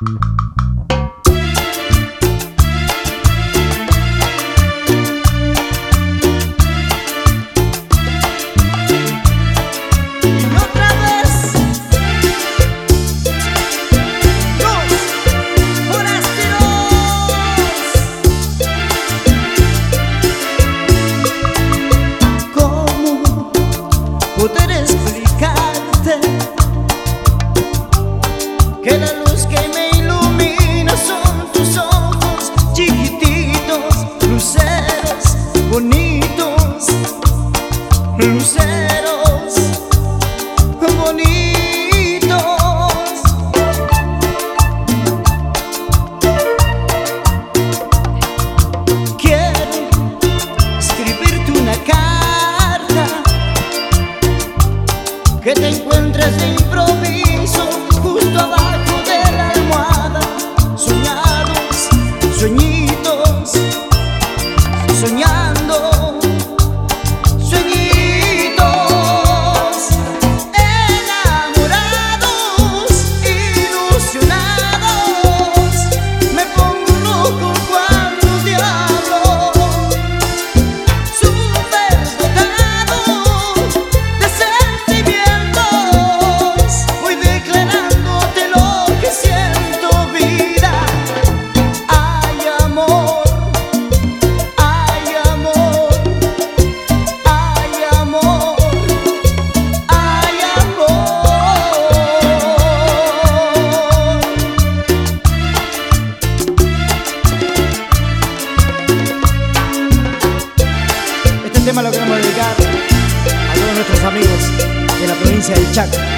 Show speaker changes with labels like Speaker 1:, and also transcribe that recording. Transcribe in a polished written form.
Speaker 1: Poder explicarte que la luz que me ilumina son tus ojos chiquititos, luceros bonitos, luceros bonitos. Quiero escribirte una carta que te encuentres de improviso justo abajo de la almohada. Soñados, sueñitos, soñando, sueñitos, enamorados, ilusionados. Me pongo loco cuando te hablo, superdotado de sentimientos. Voy declarándote lo que siento, vida. Hay amor, hay amor, hay amor, hay amor. Este tema lo queremos dedicar a todos nuestros amigos de la provincia del Chaco.